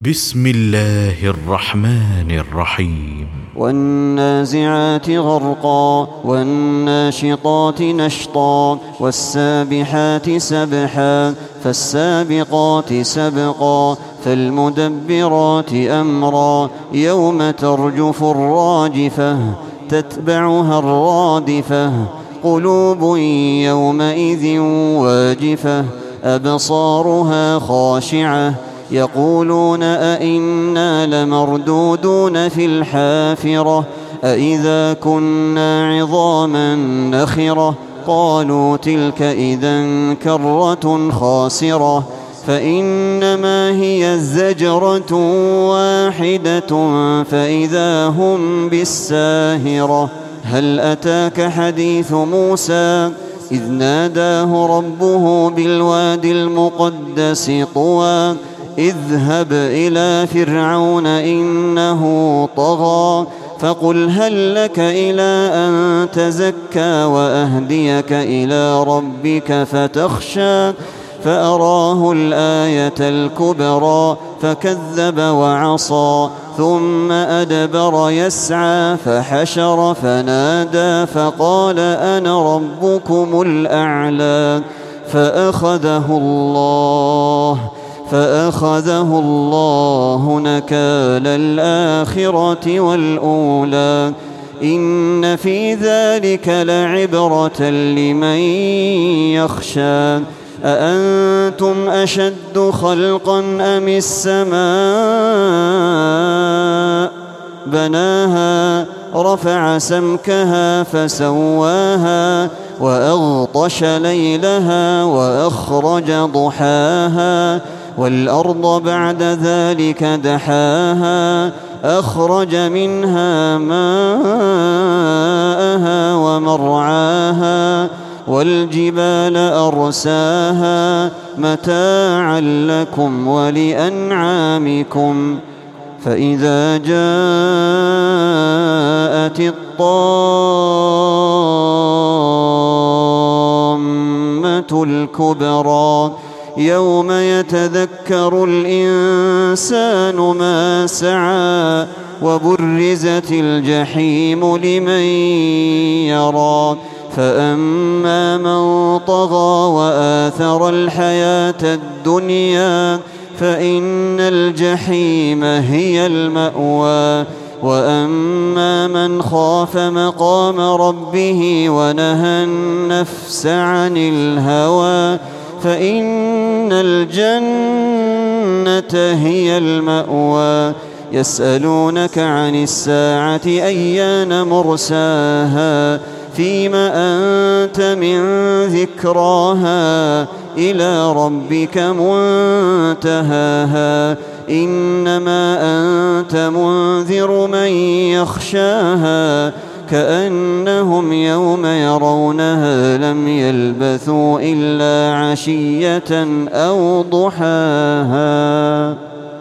بسم الله الرحمن الرحيم والنازعات غرقا والناشطات نشطا والسابحات سبحا فالسابقات سبقا فالمدبرات أمرا يوم ترجف الراجفة تتبعها الرادفة قلوب يومئذ واجفة أبصارها خاشعة يقولون أئنا لمردودون في الحافرة أئذا كنا عظاما نخرة قالوا تلك إذا كرة خاسرة فإنما هي زجرة واحدة فإذا هم بالساهرة هل أتاك حديث موسى إذ ناداه ربه بالوادي المقدس طوى اذهب إلى فرعون إنه طغى فقل هل لك إلى أن تزكى وأهديك إلى ربك فتخشى فأراه الآية الكبرى فكذب وعصى ثم أدبر يسعى فحشر فنادى فقال أنا ربكم الأعلى فأخذه الله نكال الآخرة والأولى إن في ذلك لعبرة لمن يخشى أأنتم أشد خلقا أم السماء بناها رفع سمكها فسواها وأغطش ليلها وأخرج ضحاها والأرض بعد ذلك دحاها أخرج منها ماءها ومرعاها والجبال أرساها متاعا لكم ولأنعامكم فإذا جاءت الطامة الكبرى يوم يتذكر الإنسان ما سعى وبرزت الجحيم لمن يرى فأما من طغى وآثر الحياة الدنيا فإن الجحيم هي المأوى وأما من خاف مقام ربه ونهى النفس عن الهوى فإن الجنة هي المأوى يسألونك عن الساعة أيان مرساها فيما أنت من ذكراها إلى ربك منتهاها إنما أنت منذر من يخشاها كأنهم يوم يرونها لم يلبثوا إلا عشية أو ضحاها.